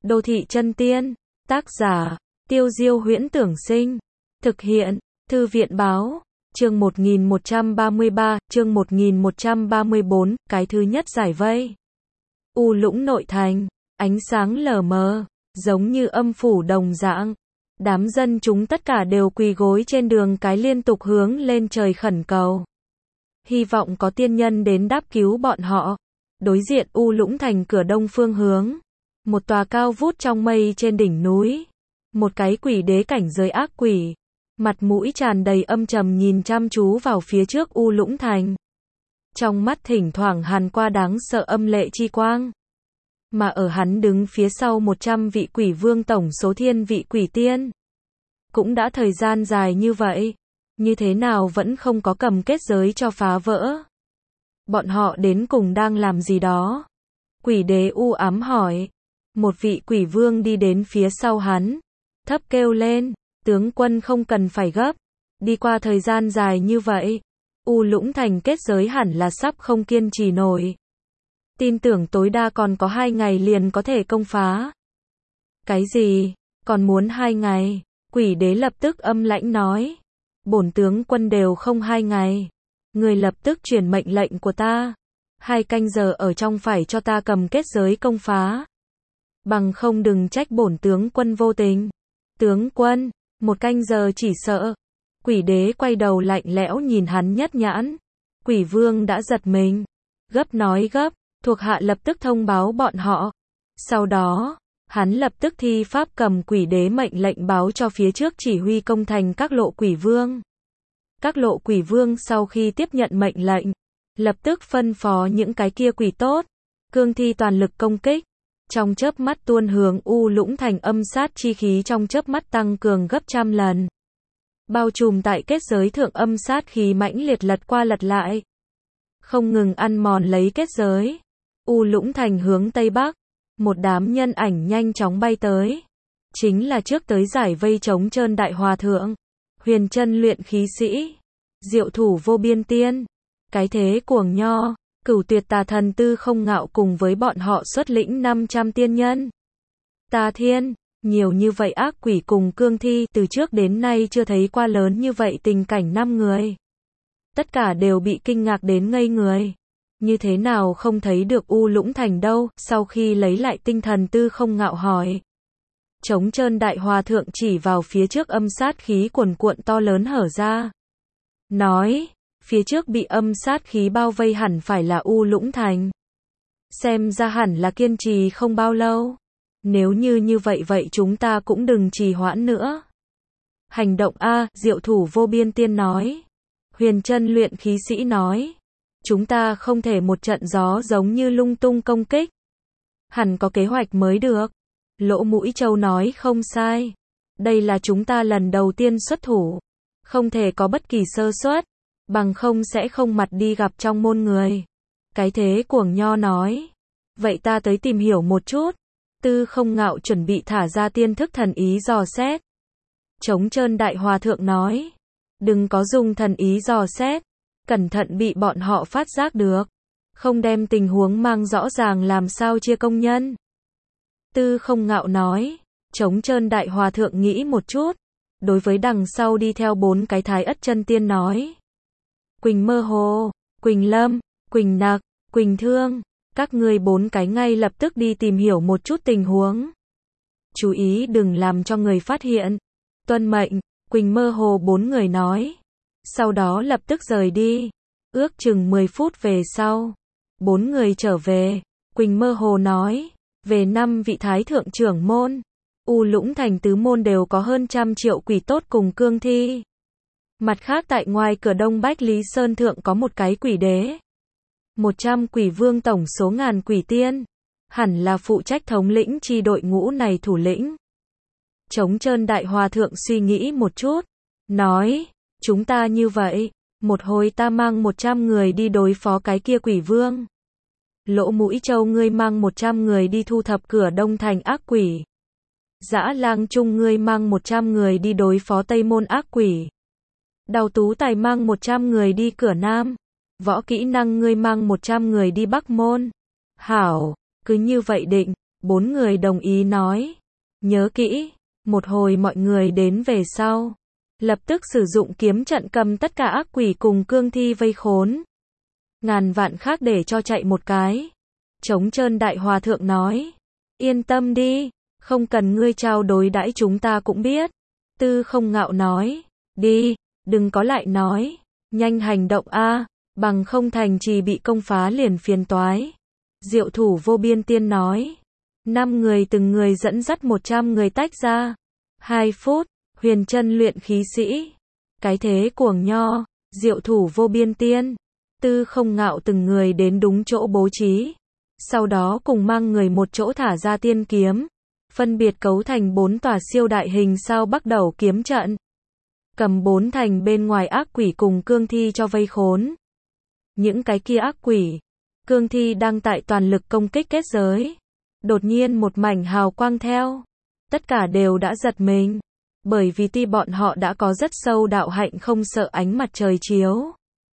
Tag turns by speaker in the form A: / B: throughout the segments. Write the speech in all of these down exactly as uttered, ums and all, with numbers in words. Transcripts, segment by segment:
A: Đô thị chân tiên. Tác giả, Tiêu Diêu Huyễn Tưởng Sinh. Thực hiện, Thư viện Báo. Chương một nghìn một trăm ba mươi ba, chương một nghìn một trăm ba mươi bốn, cái thứ nhất giải vây. U Lũng nội thành, ánh sáng lờ mờ, giống như âm phủ đồng dạng. Đám dân chúng tất cả đều quỳ gối trên đường cái liên tục hướng lên trời khẩn cầu. Hy vọng có tiên nhân đến đáp cứu bọn họ. Đối diện U Lũng thành cửa đông phương hướng. Một tòa cao vút trong mây trên đỉnh núi. Một cái quỷ đế cảnh giới ác quỷ. Mặt mũi tràn đầy âm trầm nhìn chăm chú vào phía trước U Lũng thành. Trong mắt thỉnh thoảng hàn qua đáng sợ âm lệ chi quang. Mà ở hắn đứng phía sau một trăm vị quỷ vương tổng số thiên vị quỷ tiên. Cũng đã thời gian dài như vậy. Như thế nào vẫn không có cầm kết giới cho phá vỡ. Bọn họ đến cùng đang làm gì đó? Quỷ đế u ám hỏi. Một vị quỷ vương đi đến phía sau hắn. Thấp kêu lên. Tướng quân không cần phải gấp. Đi qua thời gian dài như vậy. U Lũng thành kết giới hẳn là sắp không kiên trì nổi. Tin tưởng tối đa còn có hai ngày liền có thể công phá. Cái gì? Còn muốn hai ngày? Quỷ đế lập tức âm lãnh nói. Bổn tướng quân đều không hai ngày. Người lập tức truyền mệnh lệnh của ta. Hai canh giờ ở trong phải cho ta cầm kết giới công phá. Bằng không đừng trách bổn tướng quân vô tình. Tướng quân, một canh giờ chỉ sợ. Quỷ đế quay đầu lạnh lẽo nhìn hắn nhất nhãn. Quỷ vương đã giật mình. Gấp nói gấp, thuộc hạ lập tức thông báo bọn họ. Sau đó, hắn lập tức thi pháp cầm quỷ đế mệnh lệnh báo cho phía trước chỉ huy công thành các lộ quỷ vương. Các lộ quỷ vương sau khi tiếp nhận mệnh lệnh, lập tức phân phó những cái kia quỷ tốt, cương thi toàn lực công kích. Trong chớp mắt tuôn hướng U Lũng thành âm sát chi khí trong chớp mắt tăng cường gấp trăm lần. Bao trùm tại kết giới thượng âm sát khí mãnh liệt lật qua lật lại. Không ngừng ăn mòn lấy kết giới. U Lũng thành hướng tây bắc. Một đám nhân ảnh nhanh chóng bay tới. Chính là trước tới giải vây chống trơn đại hòa thượng. Huyền chân luyện khí sĩ. Diệu thủ vô biên tiên. Cái thế cuồng nho. Cửu tuyệt tà thần Tư Không Ngạo cùng với bọn họ xuất lĩnh năm trăm tiên nhân. Tà thiên. Nhiều như vậy ác quỷ cùng cương thi từ trước đến nay chưa thấy qua lớn như vậy tình cảnh năm người. Tất cả đều bị kinh ngạc đến ngây người. Như thế nào không thấy được U Lũng thành đâu? Sau khi lấy lại tinh thần Tư Không Ngạo hỏi. Trống trơn đại hòa thượng chỉ vào phía trước âm sát khí cuồn cuộn to lớn hở ra. Nói, phía trước bị âm sát khí bao vây hẳn phải là U Lũng thành. Xem ra hẳn là kiên trì không bao lâu. Nếu như như vậy vậy chúng ta cũng đừng trì hoãn nữa. Hành động A, diệu thủ vô biên tiên nói. Huyền chân luyện khí sĩ nói. Chúng ta không thể một trận gió giống như lung tung công kích. Hẳn có kế hoạch mới được. Lỗ Mũi Châu nói không sai. Đây là chúng ta lần đầu tiên xuất thủ. Không thể có bất kỳ sơ suất. Bằng không sẽ không mặt đi gặp trong môn người. Cái thế cuồng nho nói. Vậy ta tới tìm hiểu một chút. Tư Không Ngạo chuẩn bị thả ra tiên thức thần ý dò xét. Trống trơn đại hòa thượng nói. Đừng có dùng thần ý dò xét. Cẩn thận bị bọn họ phát giác được. Không đem tình huống mang rõ ràng làm sao chia công nhân. Tư Không Ngạo nói. Trống trơn đại hòa thượng nghĩ một chút. Đối với đằng sau đi theo bốn cái thái ất chân tiên nói. Quỳnh Mơ Hồ, Quỳnh Lâm, Quỳnh Nặc, Quỳnh Thương. Các ngươi bốn cái ngay lập tức đi tìm hiểu một chút tình huống. Chú ý đừng làm cho người phát hiện. Tuân mệnh, Quỳnh Mơ Hồ bốn người nói. Sau đó lập tức rời đi. Ước chừng mười phút về sau. Bốn người trở về. Quỳnh Mơ Hồ nói. Về năm vị thái thượng trưởng môn. U Lũng thành tứ môn đều có hơn trăm triệu quỷ tốt cùng cương thi. Mặt khác tại ngoài cửa đông Bách Lý Sơn thượng có một cái quỷ đế. Một trăm quỷ vương tổng số ngàn quỷ tiên. Hẳn là phụ trách thống lĩnh chi đội ngũ này thủ lĩnh. Trống trơn đại hòa thượng suy nghĩ một chút. Nói. Chúng ta như vậy. Một hồi ta mang một trăm người đi đối phó cái kia quỷ vương. Lỗ Mũi Châu ngươi mang một trăm người đi thu thập cửa đông thành ác quỷ. Dã Lang Trung ngươi mang một trăm người đi đối phó Tây môn ác quỷ. Đào Tú Tài mang một trăm người đi cửa nam. Võ Kỹ Năng ngươi mang một trăm người đi Bắc môn. Hảo, cứ như vậy định. Bốn người đồng ý nói. Nhớ kỹ, một hồi mọi người đến về sau. Lập tức sử dụng kiếm trận cầm tất cả ác quỷ cùng cương thi vây khốn. Ngàn vạn khác để cho chạy một cái. Trống trơn đại hòa thượng nói. Yên tâm đi, không cần ngươi trao đối đãi chúng ta cũng biết. Tư Không Ngạo nói. Đi, đừng có lại nói. Nhanh hành động a, bằng không thành trì bị công phá liền phiền toái. Diệu Thủ Vô Biên Tiên nói. Năm người từng người dẫn dắt một trăm người tách ra. Hai phút, Huyền Chân luyện khí sĩ. Cái thế cuồng nho, Diệu Thủ Vô Biên Tiên. Tư Không Ngạo từng người đến đúng chỗ bố trí. Sau đó cùng mang người một chỗ thả ra tiên kiếm. Phân biệt cấu thành bốn tòa siêu đại hình sao bắt đầu kiếm trận. Cầm bốn thành bên ngoài ác quỷ cùng cương thi cho vây khốn. Những cái kia ác quỷ, cương thi đang tại toàn lực công kích kết giới. Đột nhiên một mảnh hào quang theo. Tất cả đều đã giật mình. Bởi vì tuy bọn họ đã có rất sâu đạo hạnh không sợ ánh mặt trời chiếu.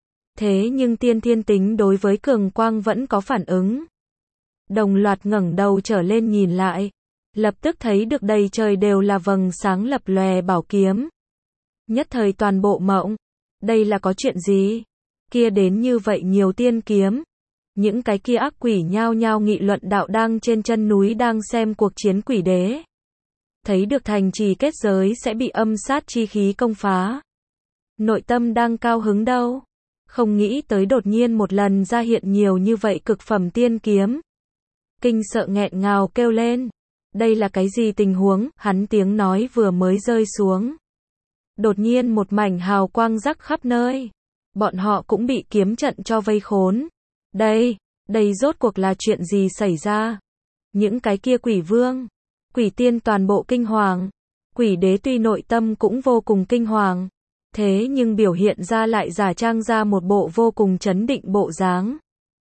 A: Thế nhưng tiên thiên tính đối với cường quang vẫn có phản ứng. Đồng loạt ngẩng đầu trở lên nhìn lại. Lập tức thấy được đầy trời đều là vầng sáng lập lòe bảo kiếm. Nhất thời toàn bộ mộng. Đây là có chuyện gì? Kia đến như vậy nhiều tiên kiếm. Những cái kia ác quỷ nhao nhao nghị luận đạo đang trên chân núi đang xem cuộc chiến quỷ đế. Thấy được thành trì kết giới sẽ bị âm sát chi khí công phá. Nội tâm đang cao hứng đâu. Không nghĩ tới đột nhiên một lần ra hiện nhiều như vậy cực phẩm tiên kiếm. Kinh sợ nghẹn ngào kêu lên. Đây là cái gì tình huống? Hắn tiếng nói vừa mới rơi xuống. Đột nhiên một mảnh hào quang rắc khắp nơi. Bọn họ cũng bị kiếm trận cho vây khốn. Đây, đây rốt cuộc là chuyện gì xảy ra? Những cái kia quỷ vương, quỷ tiên toàn bộ kinh hoàng. Quỷ đế tuy nội tâm cũng vô cùng kinh hoàng. Thế nhưng biểu hiện ra lại giả trang ra một bộ vô cùng chấn định bộ dáng.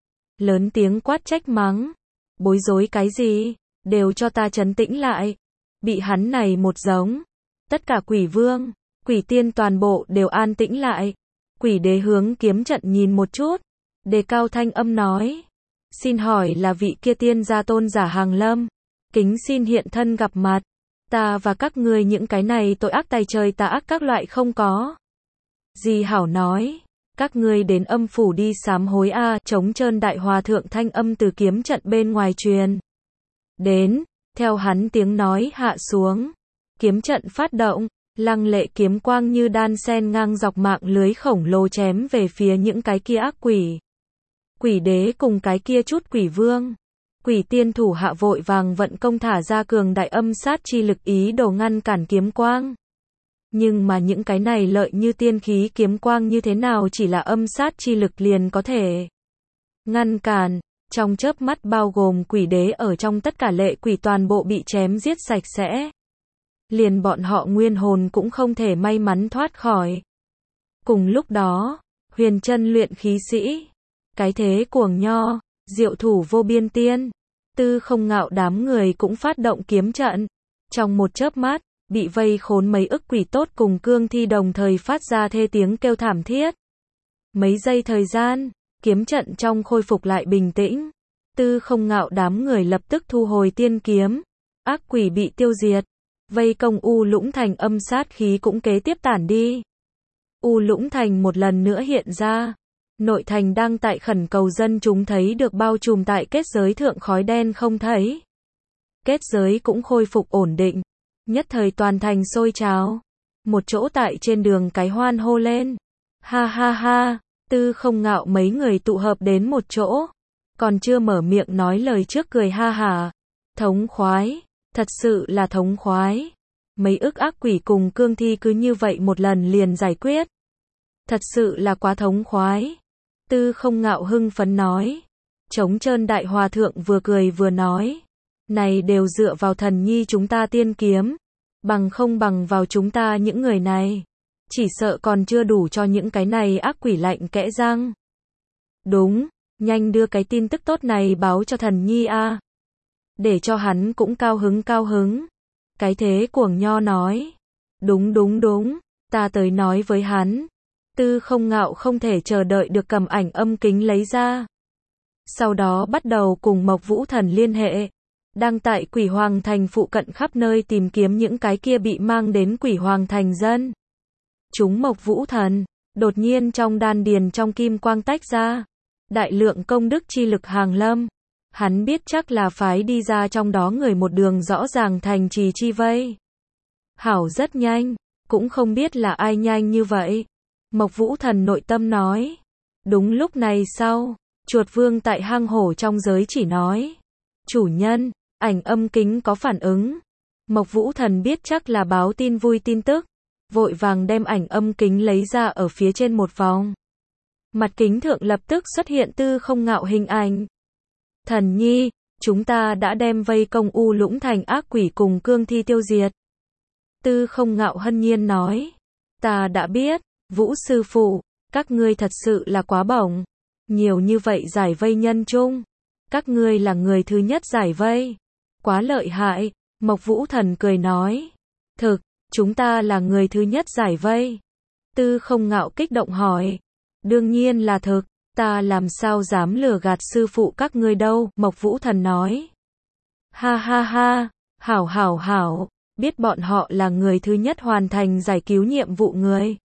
A: Lớn tiếng quát trách mắng. Bối rối cái gì? Đều cho ta trấn tĩnh lại. Bị hắn này một giống. Tất cả quỷ vương, quỷ tiên toàn bộ đều an tĩnh lại. Quỷ đế hướng kiếm trận nhìn một chút. Đề cao thanh âm nói. Xin hỏi là vị kia tiên gia tôn giả Hàng Lâm. Kính xin hiện thân gặp mặt. Ta và các ngươi những cái này tội ác tày trời tà ác các loại không có. Di hảo nói. Các ngươi đến âm phủ đi sám hối a. À, trống trơn đại hòa thượng thanh âm từ kiếm trận bên ngoài truyền. Đến, theo hắn tiếng nói hạ xuống. Kiếm trận phát động. Lăng lệ kiếm quang như đan sen ngang dọc mạng lưới khổng lồ chém về phía những cái kia ác quỷ. Quỷ đế cùng cái kia chút quỷ vương. Quỷ tiên thủ hạ vội vàng vận công thả ra cường đại âm sát chi lực ý đồ ngăn cản kiếm quang. Nhưng mà những cái này lợi như tiên khí kiếm quang như thế nào chỉ là âm sát chi lực liền có thể ngăn cản. Trong chớp mắt bao gồm quỷ đế ở trong tất cả lệ quỷ toàn bộ bị chém giết sạch sẽ. Liền bọn họ nguyên hồn cũng không thể may mắn thoát khỏi. Cùng lúc đó, Huyền Chân luyện khí sĩ, cái thế cuồng nho, Diệu Thủ Vô Biên Tiên, Tư Không Ngạo đám người cũng phát động kiếm trận. Trong một chớp mắt, bị vây khốn mấy ức quỷ tốt cùng cương thi đồng thời phát ra thê tiếng kêu thảm thiết. Mấy giây thời gian, kiếm trận trong khôi phục lại bình tĩnh. Tư Không Ngạo đám người lập tức thu hồi tiên kiếm. Ác quỷ bị tiêu diệt. Vây công U Lũng Thành âm sát khí cũng kế tiếp tản đi. U Lũng Thành một lần nữa hiện ra. Nội thành đang tại khẩn cầu dân chúng thấy được bao trùm tại kết giới thượng khói đen không thấy. Kết giới cũng khôi phục ổn định. Nhất thời toàn thành sôi trào. Một chỗ tại trên đường cái hoan hô lên. Ha ha ha, Tư Không Ngạo mấy người tụ hợp đến một chỗ. Còn chưa mở miệng nói lời trước cười ha hả. Thống khoái, thật sự là thống khoái. Mấy ức ác quỷ cùng cương thi cứ như vậy một lần liền giải quyết. Thật sự là quá thống khoái. Tư Không Ngạo hưng phấn nói. Trống trơn đại hòa thượng vừa cười vừa nói. Này đều dựa vào thần nhi chúng ta tiên kiếm. Bằng không bằng vào chúng ta những người này. Chỉ sợ còn chưa đủ cho những cái này ác quỷ lạnh kẽ răng. Đúng, nhanh đưa cái tin tức tốt này báo cho thần nhi a. Để cho hắn cũng cao hứng cao hứng. Cái thế cuồng nho nói. Đúng đúng đúng, ta tới nói với hắn. Tư Không Ngạo không thể chờ đợi được cầm ảnh âm kính lấy ra. Sau đó bắt đầu cùng Mộc Vũ Thần liên hệ. đang tại Quỷ Hoàng Thành phụ cận khắp nơi tìm kiếm những cái kia bị mang đến Quỷ Hoàng Thành dân. Chúng Mộc Vũ Thần, đột nhiên trong đan điền trong kim quang tách ra, đại lượng công đức chi lực hàng lâm. Hắn biết chắc là phái đi ra trong đó người một đường rõ ràng thành trì chi vây. Hảo rất nhanh, cũng không biết là ai nhanh như vậy. Mộc Vũ Thần nội tâm nói. Đúng lúc này sau, chuột vương tại hang hổ trong giới chỉ nói. Chủ nhân, ảnh âm kính có phản ứng. Mộc Vũ Thần biết chắc là báo tin vui tin tức. Vội vàng đem ảnh âm kính lấy ra ở phía trên một vòng. Mặt kính thượng lập tức xuất hiện Tư Không Ngạo hình ảnh. Thần nhi, chúng ta đã đem vây công U Lũng Thành ác quỷ cùng cương thi tiêu diệt. Tư Không Ngạo hân nhiên nói. Ta đã biết, Vũ sư phụ, các ngươi thật sự là quá bổng. Nhiều như vậy giải vây nhân chung. Các ngươi là người thứ nhất giải vây. Quá lợi hại, Mộc Vũ Thần cười nói. Thực, chúng ta là người thứ nhất giải vây. Tư Không Ngạo kích động hỏi. Đương nhiên là thực, ta làm sao dám lừa gạt sư phụ các ngươi đâu, Mộc Vũ Thần nói. Ha ha ha, hảo hảo hảo, biết bọn họ là người thứ nhất hoàn thành giải cứu nhiệm vụ người.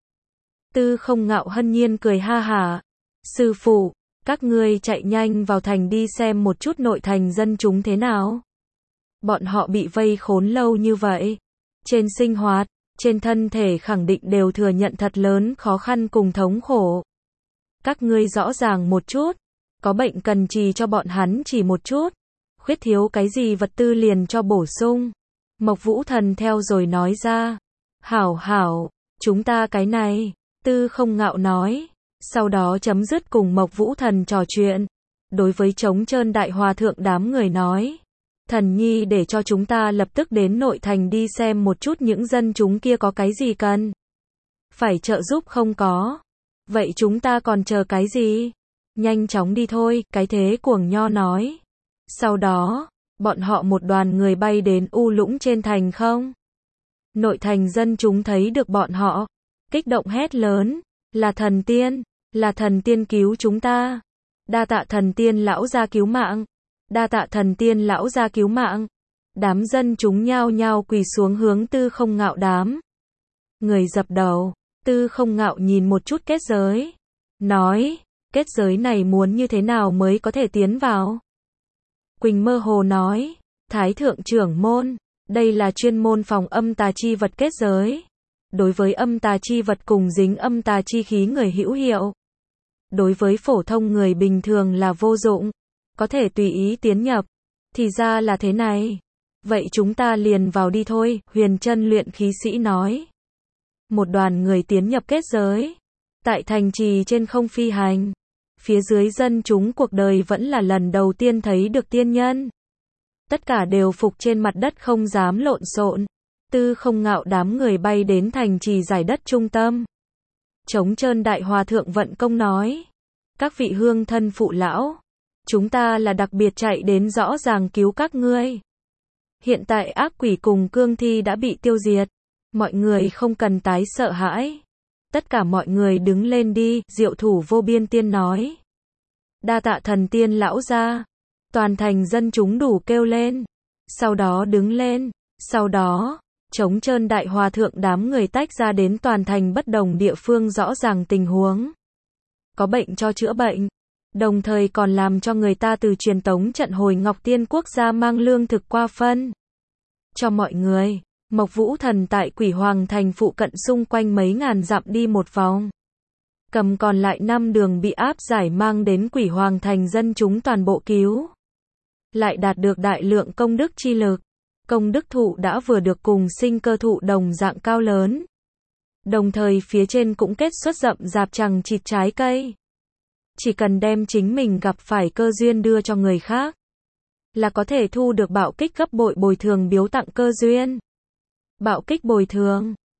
A: Tư Không Ngạo hân nhiên cười ha hả. Sư phụ, các ngươi chạy nhanh vào thành đi xem một chút nội thành dân chúng thế nào. Bọn họ bị vây khốn lâu như vậy. Trên sinh hoạt, trên thân thể khẳng định đều thừa nhận thật lớn khó khăn cùng thống khổ. Các ngươi rõ ràng một chút, có bệnh cần trì cho bọn hắn chỉ một chút, khuyết thiếu cái gì vật tư liền cho bổ sung. Mộc Vũ Thần theo rồi nói ra. Hảo hảo, chúng ta cái này, Tư Không Ngạo nói. Sau đó chấm dứt cùng Mộc Vũ Thần trò chuyện. Đối với Trống Trơn Đại Hòa Thượng đám người nói. Thần nhi để cho chúng ta lập tức đến nội thành đi xem một chút những dân chúng kia có cái gì cần. Phải trợ giúp không có. Vậy chúng ta còn chờ cái gì? Nhanh chóng đi thôi, cái thế cuồng nho nói. Sau đó, bọn họ một đoàn người bay đến U Lũng trên thành không. Nội thành dân chúng thấy được bọn họ. Kích động hét lớn. Là thần tiên, là thần tiên cứu chúng ta. Đa tạ thần tiên lão gia cứu mạng. Đa tạ thần tiên lão gia cứu mạng. Đám dân chúng nhao nhao quỳ xuống hướng Tư Không Ngạo đám. Người dập đầu. Tư Không Ngạo nhìn một chút kết giới. Nói, kết giới này muốn như thế nào mới có thể tiến vào? Quỳnh mơ hồ nói, Thái thượng trưởng môn, đây là chuyên môn phòng âm tà chi vật kết giới. Đối với âm tà chi vật cùng dính âm tà chi khí người hữu hiệu. Đối với phổ thông người bình thường là vô dụng. Có thể tùy ý tiến nhập. Thì ra là thế này. Vậy chúng ta liền vào đi thôi, Huyền Chân luyện khí sĩ nói. Một đoàn người tiến nhập kết giới. Tại thành trì trên không phi hành. Phía dưới dân chúng cuộc đời vẫn là lần đầu tiên thấy được tiên nhân. Tất cả đều phục trên mặt đất không dám lộn xộn. Tư Không Ngạo đám người bay đến thành trì giải đất trung tâm. Trống Trơn Đại Hòa Thượng vận công nói. Các vị hương thân phụ lão. Chúng ta là đặc biệt chạy đến rõ ràng cứu các ngươi. Hiện tại ác quỷ cùng cương thi đã bị tiêu diệt. Mọi người không cần tái sợ hãi. Tất cả mọi người đứng lên đi, Diệu Thủ Vô Biên Tiên nói. Đa tạ thần tiên lão gia. Toàn thành dân chúng đủ kêu lên. Sau đó đứng lên. Sau đó, Trống Trơn Đại Hòa Thượng đám người tách ra đến toàn thành bất đồng địa phương rõ ràng tình huống. Có bệnh cho chữa bệnh. Đồng thời còn làm cho người ta từ truyền tống trận hồi Ngọc Tiên Quốc gia mang lương thực qua phân. Cho mọi người, Mộc Vũ Thần tại Quỷ Hoàng Thành phụ cận xung quanh mấy ngàn dặm đi một vòng. Cầm còn lại năm đường bị áp giải mang đến Quỷ Hoàng Thành dân chúng toàn bộ cứu. Lại đạt được đại lượng công đức chi lực. Công đức thụ đã vừa được cùng sinh cơ thụ đồng dạng cao lớn. Đồng thời phía trên cũng kết xuất rậm rạp chằng chịt trái cây. Chỉ cần đem chính mình gặp phải cơ duyên đưa cho người khác. Là có thể thu được bạo kích gấp bội bồi thường biếu tặng cơ duyên. Bạo kích bồi thường.